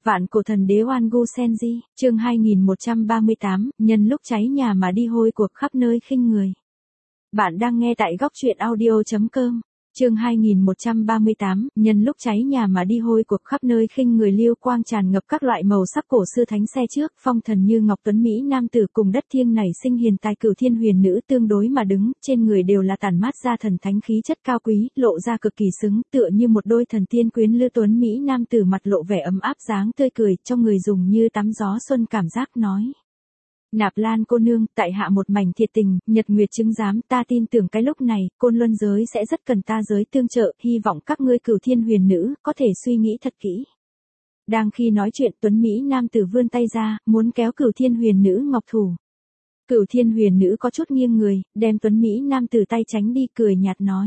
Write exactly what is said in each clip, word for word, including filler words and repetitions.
Vạn cổ thần đế Oan Gu Senji, chương hai nghìn một trăm ba mươi tám, nhân lúc cháy nhà mà đi hôi cuộc khắp nơi khinh người. Bạn đang nghe tại góc truyện audio chấm com. Chương hai nghìn một trăm ba mươi tám, nhân lúc cháy nhà mà đi hôi cuộc khắp nơi khinh người. Liêu quang tràn ngập các loại màu sắc cổ xưa thánh xe trước, phong thần như ngọc tuấn mỹ nam tử cùng đất thiêng nảy sinh hiền tài cửu thiên huyền nữ tương đối mà đứng, trên người đều là tản mát ra thần thánh khí chất cao quý, lộ ra cực kỳ xứng, tựa như một đôi thần tiên quyến lữ. Tuấn mỹ nam tử mặt lộ vẻ ấm áp dáng tươi cười, trong người dùng như tắm gió xuân cảm giác nói. Nạp Lan cô nương, tại hạ một mảnh thiệt tình, nhật nguyệt chứng giám, ta tin tưởng cái lúc này, côn luân giới sẽ rất cần ta giới tương trợ, hy vọng các ngươi cửu thiên huyền nữ, có thể suy nghĩ thật kỹ. Đang khi nói chuyện, tuấn Mỹ nam tử vươn tay ra, muốn kéo cửu thiên huyền nữ ngọc thủ. Cửu thiên huyền nữ có chút nghiêng người, đem tuấn Mỹ nam tử tay tránh đi, cười nhạt nói.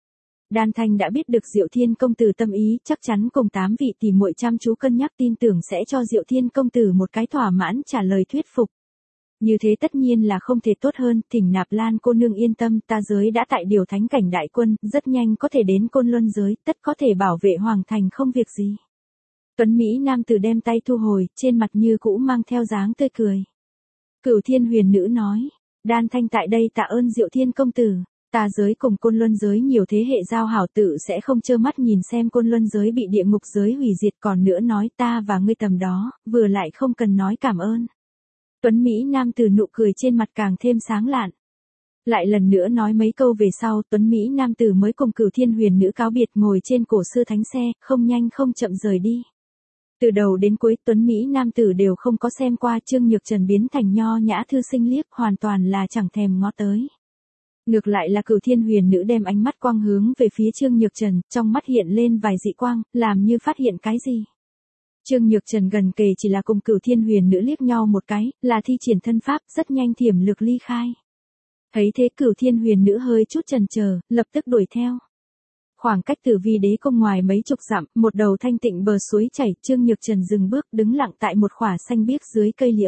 Đan Thanh đã biết được Diệu Thiên công tử tâm ý, chắc chắn cùng tám vị tỷ muội chăm chú cân nhắc, tin tưởng sẽ cho Diệu Thiên công tử một cái thỏa mãn trả lời thuyết phục. Như thế tất nhiên là không thể tốt hơn, thỉnh Nạp Lan cô nương yên tâm, ta giới đã tại điều thánh cảnh đại quân, rất nhanh có thể đến côn luân giới, tất có thể bảo vệ hoàng thành không việc gì. Tuấn Mỹ nam tử đem tay thu hồi, trên mặt như cũ mang theo dáng tươi cười. Cửu thiên huyền nữ nói, Đan Thanh tại đây tạ ơn Diệu Thiên công tử, ta giới cùng côn luân giới nhiều thế hệ giao hảo, tự sẽ không trơ mắt nhìn xem côn luân giới bị địa ngục giới hủy diệt, còn nữa nói ta và ngươi tầm đó, vừa lại không cần nói cảm ơn. Tuấn Mỹ nam tử nụ cười trên mặt càng thêm sáng lạn. Lại lần nữa nói mấy câu về sau, Tuấn Mỹ nam tử mới cùng cửu thiên huyền nữ cáo biệt, ngồi trên cổ xưa thánh xe, không nhanh không chậm rời đi. Từ đầu đến cuối, Tuấn Mỹ nam tử đều không có xem qua Trương Nhược Trần biến thành nho nhã thư sinh liếc, hoàn toàn là chẳng thèm ngó tới. Ngược lại là cửu thiên huyền nữ đem ánh mắt quang hướng về phía Trương Nhược Trần, trong mắt hiện lên vài dị quang, làm như phát hiện cái gì. Trương Nhược Trần gần kề chỉ là cùng cửu thiên huyền nữ liếc nhau một cái, là thi triển thân pháp, rất nhanh thiểm lược ly khai. Thấy thế cửu thiên huyền nữ hơi chút chần chờ, lập tức đuổi theo. Khoảng cách Tử Vi đế cung ngoài mấy chục dặm, một đầu thanh tịnh bờ suối chảy, Trương Nhược Trần dừng bước, đứng lặng tại một khỏa xanh biếc dưới cây liễu.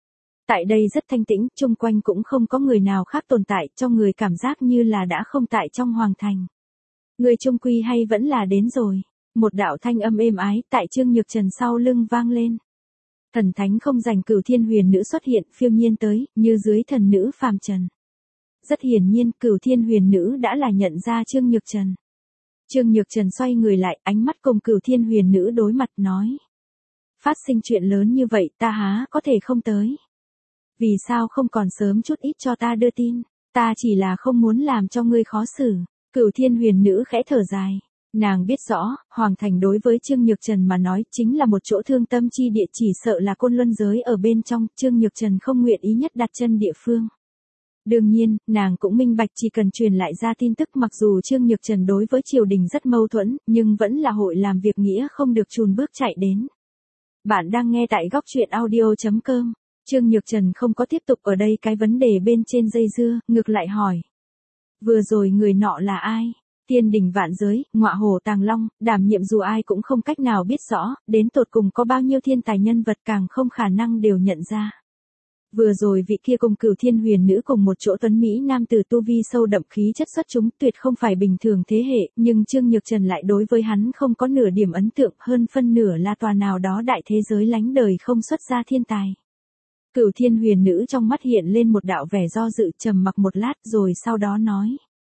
Tại đây rất thanh tĩnh, chung quanh cũng không có người nào khác tồn tại, cho người cảm giác như là đã không tại trong hoàng thành. Người chung quy hay vẫn là đến rồi. Một đạo thanh âm êm ái tại Trương Nhược Trần sau lưng vang lên. Thần thánh không dành cửu thiên huyền nữ xuất hiện, phiêu nhiên tới, như dưới thần nữ phàm trần. Rất hiển nhiên, cửu thiên huyền nữ đã là nhận ra Trương Nhược Trần. Trương Nhược Trần xoay người lại, ánh mắt cùng cửu thiên huyền nữ đối mặt nói. Phát sinh chuyện lớn như vậy, ta há có thể không tới. Vì sao không còn sớm chút ít cho ta đưa tin, ta chỉ là không muốn làm cho ngươi khó xử. Cửu thiên huyền nữ khẽ thở dài. Nàng biết rõ, Hoàng Thành đối với Trương Nhược Trần mà nói chính là một chỗ thương tâm chi địa, chỉ sợ là côn luân giới ở bên trong, Trương Nhược Trần không nguyện ý nhất đặt chân địa phương. Đương nhiên, nàng cũng minh bạch chỉ cần truyền lại ra tin tức, mặc dù Trương Nhược Trần đối với triều đình rất mâu thuẫn, nhưng vẫn là hội làm việc nghĩa không được chùn bước chạy đến. Bạn đang nghe tại góc truyện audio chấm com. Trương Nhược Trần không có tiếp tục ở đây cái vấn đề bên trên dây dưa, ngược lại hỏi. Vừa rồi người nọ là ai? Tiên đỉnh vạn giới, ngọa hổ tàng long, đảm nhiệm dù ai cũng không cách nào biết rõ, đến tột cùng có bao nhiêu thiên tài nhân vật càng không khả năng đều nhận ra. Vừa rồi vị kia cùng cửu thiên huyền nữ cùng một chỗ tuấn Mỹ nam tử tu vi sâu đậm khí chất xuất chúng, tuyệt không phải bình thường thế hệ, nhưng Trương Nhược Trần lại đối với hắn không có nửa điểm ấn tượng, hơn phân nửa là tòa nào đó đại thế giới lánh đời không xuất ra thiên tài. Cửu thiên huyền nữ trong mắt hiện lên một đạo vẻ do dự, trầm mặc một lát rồi sau đó nói.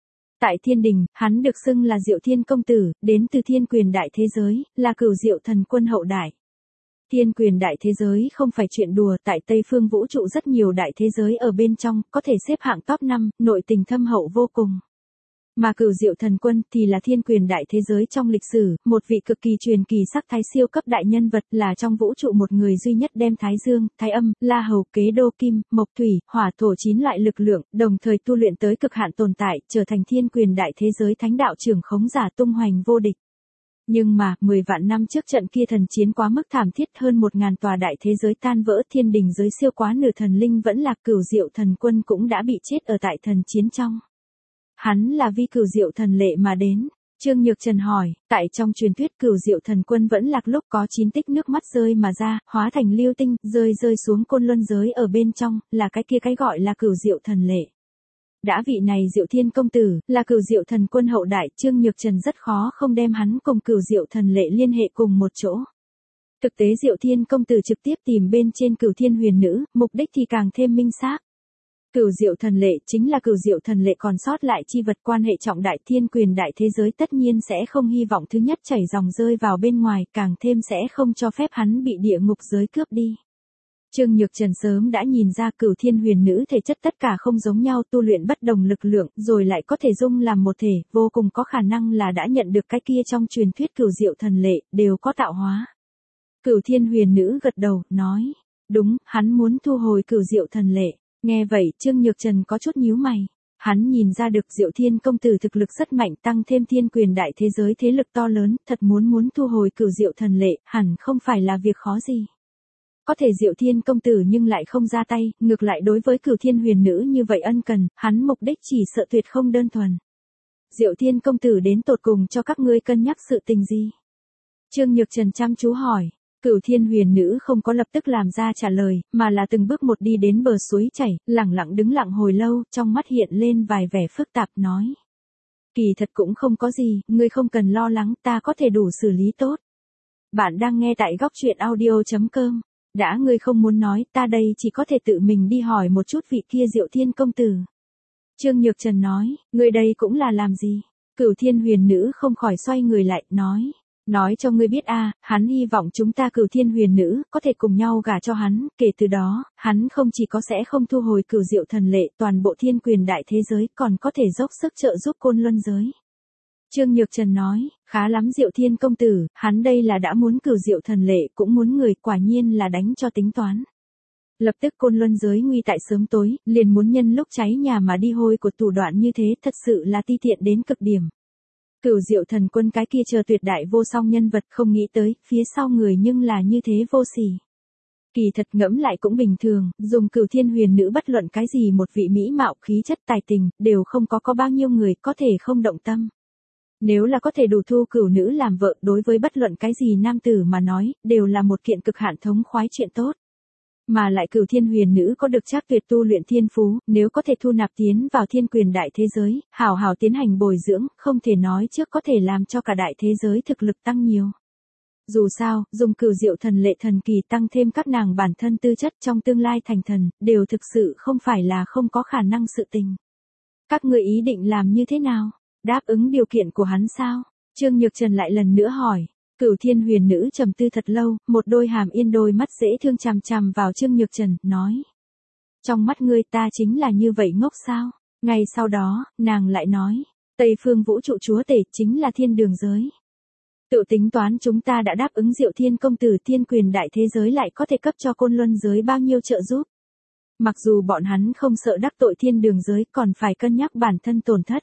Tại thiên đình, hắn được xưng là Diệu Thiên công tử, đến từ thiên quyền đại thế giới, là cửu diệu thần quân hậu đại. Thiên quyền đại thế giới không phải chuyện đùa, tại Tây phương vũ trụ rất nhiều đại thế giới ở bên trong, có thể xếp hạng top năm, nội tình thâm hậu vô cùng. Mà cửu diệu thần quân thì là thiên quyền đại thế giới trong lịch sử, một vị cực kỳ truyền kỳ sắc thái siêu cấp đại nhân vật, là trong vũ trụ một người duy nhất đem Thái Dương, Thái Âm, La Hầu, Kế Đô Kim, Mộc Thủy, Hỏa Thổ chín loại lực lượng, đồng thời tu luyện tới cực hạn tồn tại, trở thành thiên quyền đại thế giới thánh đạo trưởng khống giả tung hoành vô địch. Nhưng mà, mười vạn năm trước trận kia thần chiến quá mức thảm thiết, hơn một ngàn tòa đại thế giới tan vỡ, thiên đình giới siêu quá nửa thần linh vẫn lạc, cửu diệu thần quân cũng đã bị chết ở tại thần chiến trong. Hắn là vi cửu diệu thần lệ mà đến. Trương Nhược Trần hỏi, tại trong truyền thuyết cửu diệu thần quân vẫn lạc lúc có chín tích nước mắt rơi mà ra, hóa thành lưu tinh, rơi rơi xuống côn luân giới ở bên trong, là cái kia cái gọi là cửu diệu thần lệ. Đã vị này Diệu Thiên công tử, là cửu diệu thần quân hậu đại, Trương Nhược Trần rất khó không đem hắn cùng cửu diệu thần lệ liên hệ cùng một chỗ. Thực tế Diệu Thiên công tử trực tiếp tìm bên trên Cửu Thiên Huyền Nữ, mục đích thì càng thêm minh xác. Cửu Diệu Thần Lệ chính là Cửu Diệu Thần Lệ còn sót lại chi vật quan hệ trọng đại, thiên quyền đại thế giới tất nhiên sẽ không hy vọng thứ nhất chảy dòng rơi vào bên ngoài, càng thêm sẽ không cho phép hắn bị địa ngục giới cướp đi. Trương Nhược Trần sớm đã nhìn ra Cửu Thiên Huyền Nữ thể chất tất cả không giống nhau, tu luyện bất đồng lực lượng, rồi lại có thể dung làm một thể, vô cùng có khả năng là đã nhận được cái kia trong truyền thuyết Cửu Diệu Thần Lệ, đều có tạo hóa. Cửu Thiên Huyền Nữ gật đầu, nói, đúng, hắn muốn thu hồi Cửu Diệu Thần Lệ. Nghe vậy, Trương Nhược Trần có chút nhíu mày. Hắn nhìn ra được Diệu Thiên công tử thực lực rất mạnh, tăng thêm thiên quyền đại thế giới thế lực to lớn, thật muốn muốn thu hồi Cửu Diệu Thần Lệ, hẳn không phải là việc khó gì. Có thể Diệu Thiên công tử nhưng lại không ra tay, ngược lại đối với Cửu Thiên Huyền Nữ như vậy ân cần, hắn mục đích chỉ sợ tuyệt không đơn thuần. Diệu Thiên công tử đến tột cùng cho các ngươi cân nhắc sự tình gì? Trương Nhược Trần chăm chú hỏi. Cửu Thiên Huyền Nữ không có lập tức làm ra trả lời, mà là từng bước một đi đến bờ suối chảy, lặng lặng đứng lặng hồi lâu, trong mắt hiện lên vài vẻ phức tạp nói. Kỳ thật cũng không có gì, ngươi không cần lo lắng, ta có thể đủ xử lý tốt. Bạn đang nghe tại góc truyện audio chấm com. Đã ngươi không muốn nói, ta đây chỉ có thể tự mình đi hỏi một chút vị kia Diệu Thiên công tử. Trương Nhược Trần nói, ngươi đây cũng là làm gì? Cửu Thiên Huyền Nữ không khỏi xoay người lại, nói. Nói cho ngươi biết a, hắn hy vọng chúng ta Cửu Thiên Huyền Nữ có thể cùng nhau gả cho hắn, kể từ đó, hắn không chỉ có sẽ không thu hồi Cửu Diệu Thần Lệ, toàn bộ thiên quyền đại thế giới, còn có thể dốc sức trợ giúp Côn Luân giới. Trương Nhược Trần nói, khá lắm Diệu Thiên công tử, hắn đây là đã muốn Cửu Diệu Thần Lệ, cũng muốn người, quả nhiên là đánh cho tính toán. Lập tức Côn Luân giới nguy tại sớm tối, liền muốn nhân lúc cháy nhà mà đi hôi của thủ đoạn như thế, thật sự là ti tiện đến cực điểm. Cửu Diệu Thần Quân cái kia chờ tuyệt đại vô song nhân vật, không nghĩ tới, phía sau người nhưng là như thế vô sỉ. Kỳ thật ngẫm lại cũng bình thường, dùng Cửu Thiên Huyền Nữ bất luận cái gì một vị mỹ mạo khí chất tài tình, đều không có có bao nhiêu người có thể không động tâm. Nếu là có thể đủ thu Cửu Nữ làm vợ, đối với bất luận cái gì nam tử mà nói, đều là một kiện cực hạn thống khoái chuyện tốt. Mà lại Cửu Thiên Huyền Nữ có được trác tuyệt tu luyện thiên phú, nếu có thể thu nạp tiến vào thiên quyền đại thế giới, hảo hảo tiến hành bồi dưỡng, không thể nói trước có thể làm cho cả đại thế giới thực lực tăng nhiều. Dù sao, dùng Cửu Diệu Thần Lệ thần kỳ tăng thêm các nàng bản thân tư chất trong tương lai thành thần, đều thực sự không phải là không có khả năng sự tình. Các ngươi ý định làm như thế nào? Đáp ứng điều kiện của hắn sao? Trương Nhược Trần lại lần nữa hỏi. Cửu Thiên Huyền Nữ trầm tư thật lâu, một đôi hàm yên đôi mắt dễ thương chằm chằm vào Trương Nhược Trần, nói. Trong mắt ngươi ta chính là như vậy ngốc sao? Ngay sau đó, nàng lại nói. Tây phương vũ trụ chúa tể chính là thiên đường giới. Tự tính toán chúng ta đã đáp ứng Diệu Thiên công tử, thiên quyền đại thế giới lại có thể cấp cho Côn Luân giới bao nhiêu trợ giúp. Mặc dù bọn hắn không sợ đắc tội thiên đường giới, còn phải cân nhắc bản thân tổn thất.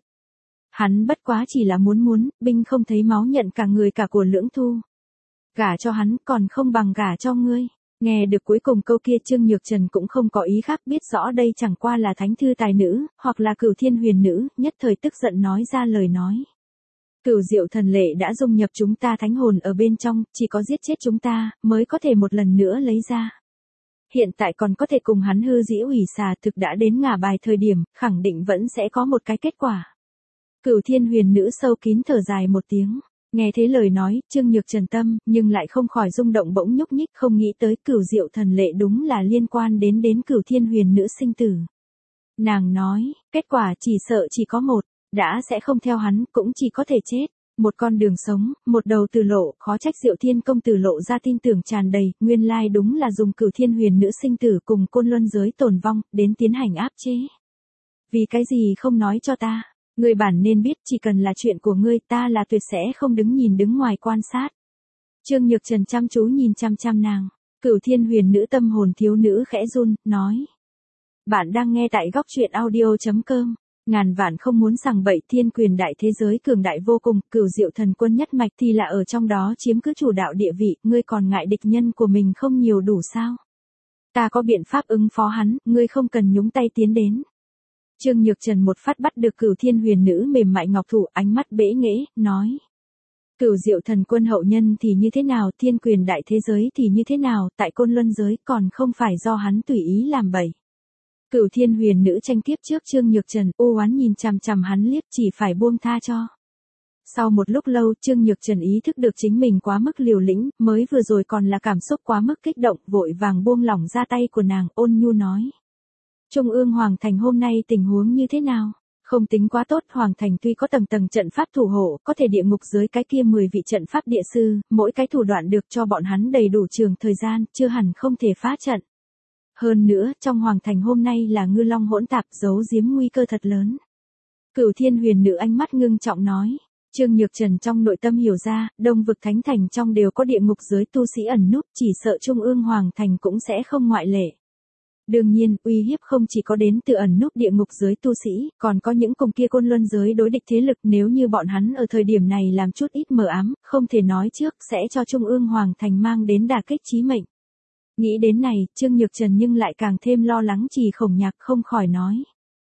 Hắn bất quá chỉ là muốn muốn, binh không thấy máu nhận cả người cả của lưỡng thu. Gả cho hắn còn không bằng gả cho ngươi. Nghe được cuối cùng câu kia Trương Nhược Trần cũng không có ý khác, biết rõ đây chẳng qua là thánh thư tài nữ, hoặc là Cửu Thiên Huyền Nữ, nhất thời tức giận nói ra lời nói. Cửu Diệu Thần Lệ đã dung nhập chúng ta thánh hồn ở bên trong, chỉ có giết chết chúng ta, mới có thể một lần nữa lấy ra. Hiện tại còn có thể cùng hắn hư dĩ ủy xà, thực đã đến ngả bài thời điểm, khẳng định vẫn sẽ có một cái kết quả. Cửu Thiên Huyền Nữ sâu kín thở dài một tiếng, nghe thế lời nói, Trương Nhược Trần tâm, nhưng lại không khỏi rung động bỗng nhúc nhích, không nghĩ tới Cửu Diệu Thần Lệ đúng là liên quan đến đến Cửu Thiên Huyền Nữ sinh tử. Nàng nói, kết quả chỉ sợ chỉ có một, đã sẽ không theo hắn, cũng chỉ có thể chết. Một con đường sống, một đầu từ lộ, khó trách Diệu Thiên công tử lộ ra tin tưởng tràn đầy, nguyên lai đúng là dùng Cửu Thiên Huyền Nữ sinh tử cùng Côn Luân giới tồn vong, đến tiến hành áp chế. Vì cái gì không nói cho ta? Ngươi bản nên biết, chỉ cần là chuyện của ngươi, ta là tuyệt sẽ không đứng nhìn đứng ngoài quan sát. Trương Nhược Trần chăm chú nhìn chăm chăm nàng, Cửu Thiên Huyền Nữ tâm hồn thiếu nữ khẽ run, nói. Bạn đang nghe tại góc truyện audio chấm com. Ngàn vạn không muốn sằng bậy, thiên quyền đại thế giới cường đại vô cùng, Cửu Diệu Thần Quân nhất mạch thì là ở trong đó chiếm cứ chủ đạo địa vị, ngươi còn ngại địch nhân của mình không nhiều đủ sao? Ta có biện pháp ứng phó hắn, ngươi không cần nhúng tay tiến đến. Trương Nhược Trần một phát bắt được Cửu Thiên Huyền Nữ mềm mại ngọc thủ, ánh mắt bẽ nghễ, nói. Cửu Diệu Thần Quân hậu nhân thì như thế nào, thiên quyền đại thế giới thì như thế nào, tại Côn Luân giới còn không phải do hắn tùy ý làm bậy. Cửu Thiên Huyền Nữ tranh tiếp trước Trương Nhược Trần, u oán nhìn chằm chằm hắn liếc, chỉ phải buông tha cho. Sau một lúc lâu, Trương Nhược Trần ý thức được chính mình quá mức liều lĩnh, mới vừa rồi còn là cảm xúc quá mức kích động, vội vàng buông lỏng ra tay của nàng, ôn nhu nói. Trung ương Hoàng Thành hôm nay tình huống như thế nào? Không tính quá tốt, Hoàng Thành tuy có tầng tầng trận pháp thủ hộ, có thể địa ngục dưới cái kia mười vị trận pháp địa sư, mỗi cái thủ đoạn được cho bọn hắn đầy đủ trường thời gian, chưa hẳn không thể phá trận. Hơn nữa, trong Hoàng Thành hôm nay là ngư long hỗn tạp, giấu giếm nguy cơ thật lớn. Cửu Thiên Huyền Nữ ánh mắt ngưng trọng nói. Trương Nhược Trần trong nội tâm hiểu ra, Đông vực Thánh Thành trong đều có địa ngục giới tu sĩ ẩn núp, chỉ sợ Trung ương Hoàng Thành cũng sẽ không ngoại lệ. Đương nhiên, uy hiếp không chỉ có đến từ ẩn núp địa ngục giới tu sĩ, còn có những cùng kia côn luân giới đối địch thế lực, nếu như bọn hắn ở thời điểm này làm chút ít mờ ám, không thể nói trước, sẽ cho Trung ương Hoàng Thành mang đến đả kích chí mệnh. Nghĩ đến này, Trương Nhược Trần nhưng lại càng thêm lo lắng Trì Khổng Nhạc, không khỏi nói.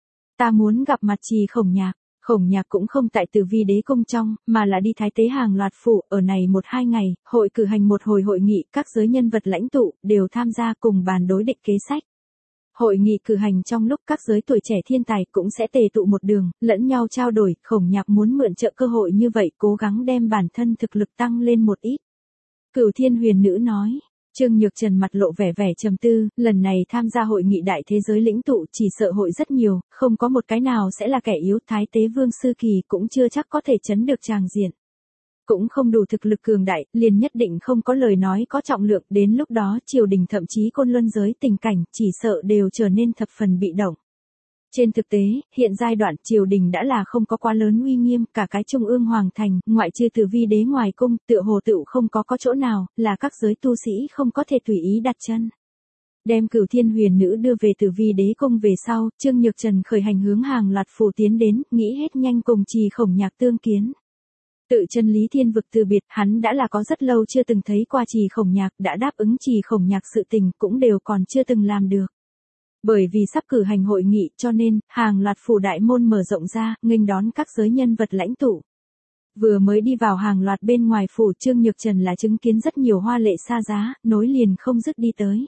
Ta muốn gặp mặt Trì Khổng Nhạc. Khổng Nhạc cũng không tại Tử Vi Đế cung trong, mà là đi Thái Tế Hàng Loạt phủ, ở này một hai ngày, hội cử hành một hồi hội nghị, các giới nhân vật lãnh tụ đều tham gia cùng bàn đối định kế sách. Hội nghị cử hành trong lúc các giới tuổi trẻ thiên tài cũng sẽ tề tụ một đường, lẫn nhau trao đổi, Khổng Nhạc muốn mượn trợ cơ hội như vậy, cố gắng đem bản thân thực lực tăng lên một ít. Cửu Thiên Huyền Nữ nói. Trương Nhược Trần mặt lộ vẻ vẻ trầm tư, lần này tham gia hội nghị đại thế giới lĩnh tụ chỉ sợ hội rất nhiều, không có một cái nào sẽ là kẻ yếu, Thái Tế Vương Sư Kỳ cũng chưa chắc có thể chấn được tràng diện. Cũng không đủ thực lực cường đại, liền nhất định không có lời nói có trọng lượng, đến lúc đó triều đình thậm chí côn luân giới tình cảnh chỉ sợ đều trở nên thập phần bị động. Trên thực tế, hiện giai đoạn triều đình đã là không có quá lớn uy nghiêm, cả cái Trung ương Hoàng Thành, ngoại trừ Tử Vi Đế ngoài cung, tựa hồ tựu không có có chỗ nào, là các giới tu sĩ không có thể tùy ý đặt chân. Đem Cửu Thiên Huyền Nữ đưa về Tử Vi Đế cung về sau, Trương Nhược Trần khởi hành hướng Hàng Loạt phủ tiến đến, nghĩ hết nhanh cùng Trì Khổng Nhạc tương kiến. Tự chân lý thiên vực từ biệt, hắn đã là có rất lâu chưa từng thấy qua Trì Khổng Nhạc, đã đáp ứng Trì Khổng Nhạc sự tình cũng đều còn chưa từng làm được. Bởi vì sắp cử hành hội nghị cho nên, Hàng Loạt phủ đại môn mở rộng ra, nghênh đón các giới nhân vật lãnh tụ. Vừa mới đi vào Hàng Loạt bên ngoài phủ, Trương Nhược Trần là chứng kiến rất nhiều hoa lệ xa giá, nối liền không dứt đi tới.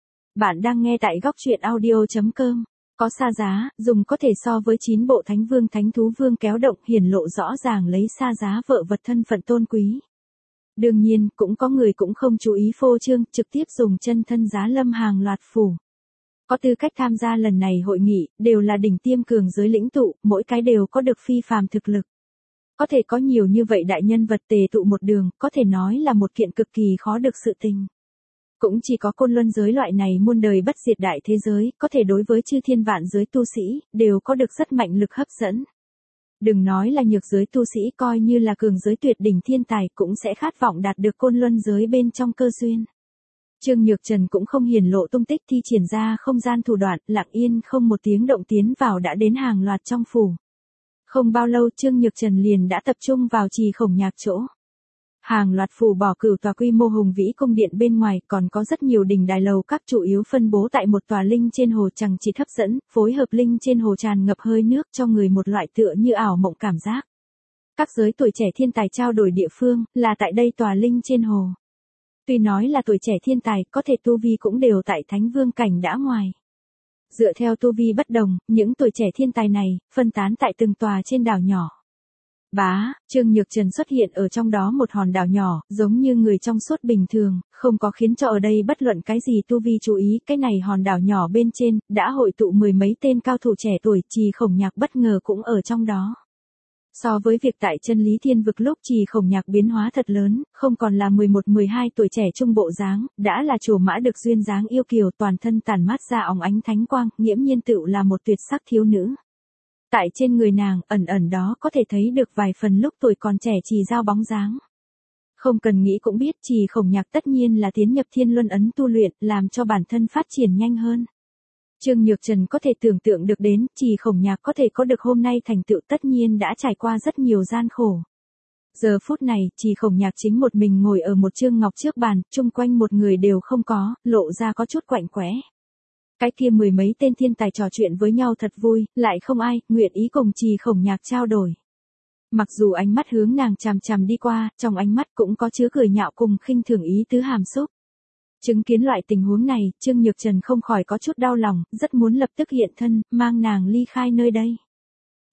Bạn đang nghe tại góc truyện audio chấm com. Có xa giá, dùng có thể so với chín bộ thánh vương thánh thú vương kéo động, hiển lộ rõ ràng lấy xa giá vợ vật thân phận tôn quý. Đương nhiên, cũng có người cũng không chú ý phô trương, trực tiếp dùng chân thân giá lâm Hàng Loạt phủ. Có tư cách tham gia lần này hội nghị, đều là đỉnh tiêm cường giới lĩnh tụ, mỗi cái đều có được phi phàm thực lực. Có thể có nhiều như vậy đại nhân vật tề tụ một đường, có thể nói là một kiện cực kỳ khó được sự tình. Cũng chỉ có côn luân giới loại này muôn đời bất diệt đại thế giới, có thể đối với chư thiên vạn giới tu sĩ, đều có được rất mạnh lực hấp dẫn. Đừng nói là nhược giới tu sĩ, coi như là cường giới tuyệt đỉnh thiên tài cũng sẽ khát vọng đạt được côn luân giới bên trong cơ duyên. Trương Nhược Trần cũng không hiển lộ tung tích, thi triển ra không gian thủ đoạn, lặng yên không một tiếng động tiến vào đã đến Hàng Loạt trong phủ. Không bao lâu Trương Nhược Trần liền đã tập trung vào Trì Khổng Nhạc chỗ. Hàng Loạt phủ bỏ cửu tòa quy mô hùng vĩ cung điện bên ngoài, còn có rất nhiều đình đài lầu các chủ yếu phân bố tại một tòa linh trên hồ chẳng chỉ hấp dẫn, phối hợp linh trên hồ tràn ngập hơi nước cho người một loại tựa như ảo mộng cảm giác. Các giới tuổi trẻ thiên tài trao đổi địa phương, là tại đây tòa linh trên hồ. Tuy nói là tuổi trẻ thiên tài, có thể tu vi cũng đều tại thánh vương cảnh đã ngoài. Dựa theo tu vi bất đồng, những tuổi trẻ thiên tài này, phân tán tại từng tòa trên đảo nhỏ. Bá, Trương Nhược Trần xuất hiện ở trong đó một hòn đảo nhỏ, giống như người trong suốt bình thường, không có khiến cho ở đây bất luận cái gì tu vi chú ý, cái này hòn đảo nhỏ bên trên, đã hội tụ mười mấy tên cao thủ trẻ tuổi, Trì Khổng Nhạc bất ngờ cũng ở trong đó. So với việc tại chân lý thiên vực lúc Trì Khổng Nhạc biến hóa thật lớn, không còn là mười một mười hai tuổi trẻ trung bộ dáng, đã là chủ mã được duyên dáng yêu kiều, toàn thân tản mát ra óng ánh thánh quang, nghiễm nhiên tựu là một tuyệt sắc thiếu nữ. Tại trên người nàng, ẩn ẩn đó có thể thấy được vài phần lúc tuổi còn trẻ Trì Giao bóng dáng. Không cần nghĩ cũng biết Trì Khổng Nhạc tất nhiên là tiến nhập thiên luân ấn tu luyện, làm cho bản thân phát triển nhanh hơn. Trương Nhược Trần có thể tưởng tượng được đến, Trì Khổng Nhạc có thể có được hôm nay thành tựu tất nhiên đã trải qua rất nhiều gian khổ. Giờ phút này, Trì Khổng Nhạc chính một mình ngồi ở một chương ngọc trước bàn, chung quanh một người đều không có, lộ ra có chút quạnh quẽ. Cái kia mười mấy tên thiên tài trò chuyện với nhau thật vui, lại không ai nguyện ý cùng Trì Khổng Nhạc trao đổi. Mặc dù ánh mắt hướng nàng chằm chằm đi qua, trong ánh mắt cũng có chứa cười nhạo cùng khinh thường ý tứ hàm xúc. Chứng kiến loại tình huống này, Trương Nhược Trần không khỏi có chút đau lòng, rất muốn lập tức hiện thân, mang nàng ly khai nơi đây.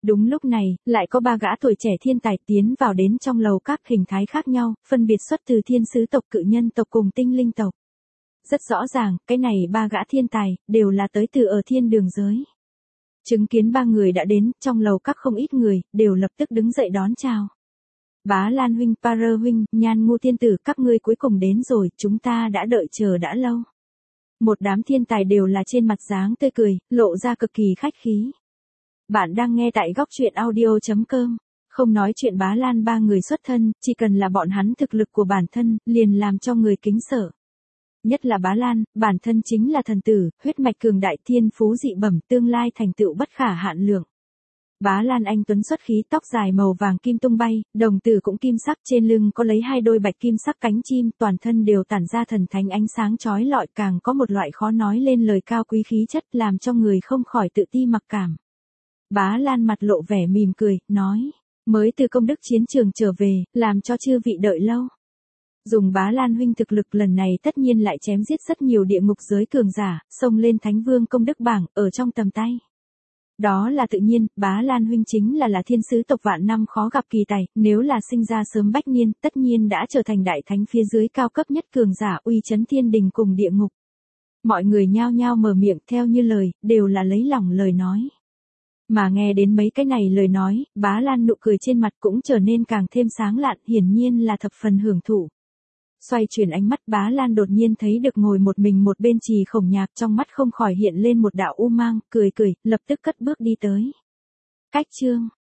Đúng lúc này, lại có ba gã tuổi trẻ thiên tài tiến vào đến trong lầu các hình thái khác nhau, phân biệt xuất từ thiên sứ tộc, cự nhân tộc cùng tinh linh tộc. Rất rõ ràng, cái này ba gã thiên tài, đều là tới từ ở thiên đường giới. Chứng kiến ba người đã đến, trong lầu các không ít người, đều lập tức đứng dậy đón chào. Bá Lan huynh, Para huynh, Nhan Ngu tiên tử, các ngươi cuối cùng đến rồi, chúng ta đã đợi chờ đã lâu. Một đám thiên tài đều là trên mặt dáng tươi cười, lộ ra cực kỳ khách khí. Bạn đang nghe tại góc truyện audio chấm com. Không nói chuyện Bá Lan ba người xuất thân, chỉ cần là bọn hắn thực lực của bản thân, liền làm cho người kính sợ. Nhất là Bá Lan, bản thân chính là thần tử, huyết mạch cường đại, thiên phú dị bẩm, tương lai thành tựu bất khả hạn lượng. Bá Lan anh tuấn xuất khí, tóc dài màu vàng kim tung bay, đồng tử cũng kim sắc, trên lưng có lấy hai đôi bạch kim sắc cánh chim, toàn thân đều tản ra thần thánh ánh sáng chói lọi, càng có một loại khó nói lên lời cao quý khí chất, làm cho người không khỏi tự ti mặc cảm. Bá Lan mặt lộ vẻ mỉm cười, nói, mới từ công đức chiến trường trở về, làm cho chư vị đợi lâu. Dùng Bá Lan huynh thực lực lần này tất nhiên lại chém giết rất nhiều địa ngục giới cường giả, xông lên thánh vương công đức bảng, ở trong tầm tay. Đó là tự nhiên, Bá Lan huynh chính là là thiên sứ tộc vạn năm khó gặp kỳ tài, nếu là sinh ra sớm bách niên, tất nhiên đã trở thành đại thánh phía dưới cao cấp nhất cường giả, uy chấn thiên đình cùng địa ngục. Mọi người nhao nhao mở miệng theo như lời, đều là lấy lòng lời nói. Mà nghe đến mấy cái này lời nói, Bá Lan nụ cười trên mặt cũng trở nên càng thêm sáng lạn, hiển nhiên là thập phần hưởng thụ. Xoay chuyển ánh mắt, Bá Lan đột nhiên thấy được ngồi một mình một bên Trì Khổng Nhạc, trong mắt không khỏi hiện lên một đạo u mang, cười cười, lập tức cất bước đi tới. Cách chương